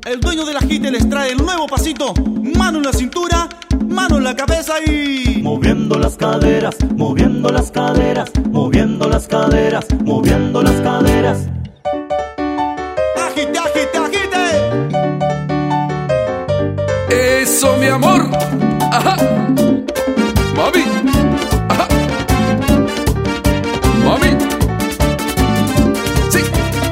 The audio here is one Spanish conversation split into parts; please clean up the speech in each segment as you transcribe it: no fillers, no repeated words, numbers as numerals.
El dueño de la hit les trae el nuevo pasito. Mano en la cintura, mano en la cabeza y... moviendo las caderas, moviendo las caderas, moviendo las caderas, moviendo las caderas. Agite, agite, agite. Eso, mi amor. Ajá. Mami. Ajá. Mami. Sí.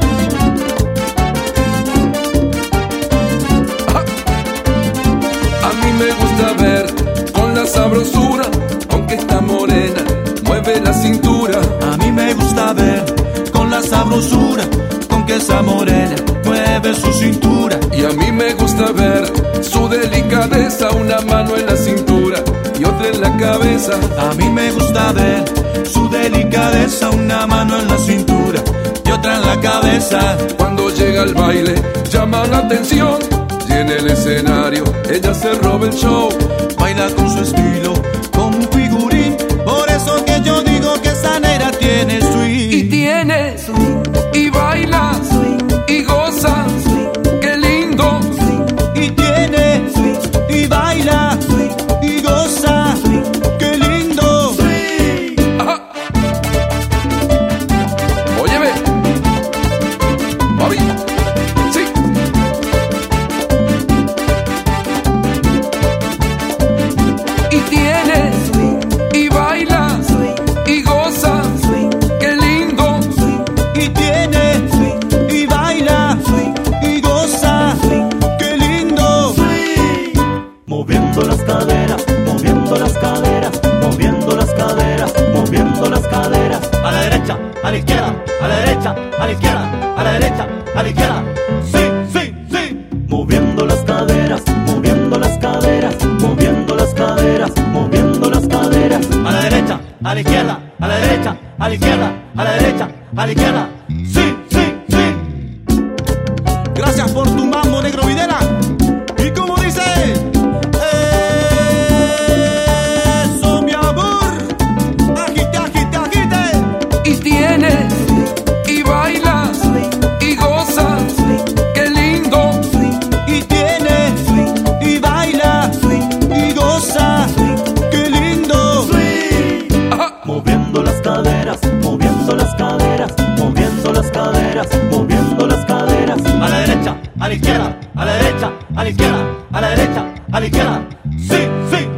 Ajá. A mí me gusta ver con la sabrosura, aunque está morena, mueve la cintura. A mí me gusta ver con la sabrosura, con que esa morena mueve su cintura. Y a mí me gusta ver su delicadeza, una mano en la cintura y otra en la cabeza. A mí me gusta ver su delicadeza, una mano en la cintura y otra en la cabeza. Cuando llega al baile llama la atención y en el escenario ella se roba el show. Baila con su estilo, con un figurín, por eso que yo digo que esa negra tiene swing. Y tiene y baila y goza, qué lindo. Y tiene y baila y goza, qué lindo. Ajá. Óyeme, mami, sí. Y tiene y baila y goza, qué lindo. Y tiene y baila y goza, qué lindo. Moviendo las caderas, moviendo las caderas, moviendo las caderas, moviendo las caderas. A la derecha, a la izquierda, a la derecha, a la izquierda, a la derecha, a la izquierda. Sí, sí, sí. Moviendo las caderas, moviendo las caderas, moviendo las caderas, moviendo las caderas. A la derecha, a la izquierda, a la derecha, a la izquierda, a la derecha, a la izquierda. Sí, sí, sí. Gracias por tu mambo, negro Videla. ¿Y cómo dice? Eso, mi amor. Agite, agite, agite. Y tiene y baila y goza, qué lindo. Y tiene y baila y goza, qué lindo. Ajá. Moviendo las caderas, moviendo las caderas, moviendo las caderas, moviendo las caderas. A la derecha, a la izquierda, a la derecha, a la izquierda, a la derecha, a la izquierda. Sí, sí.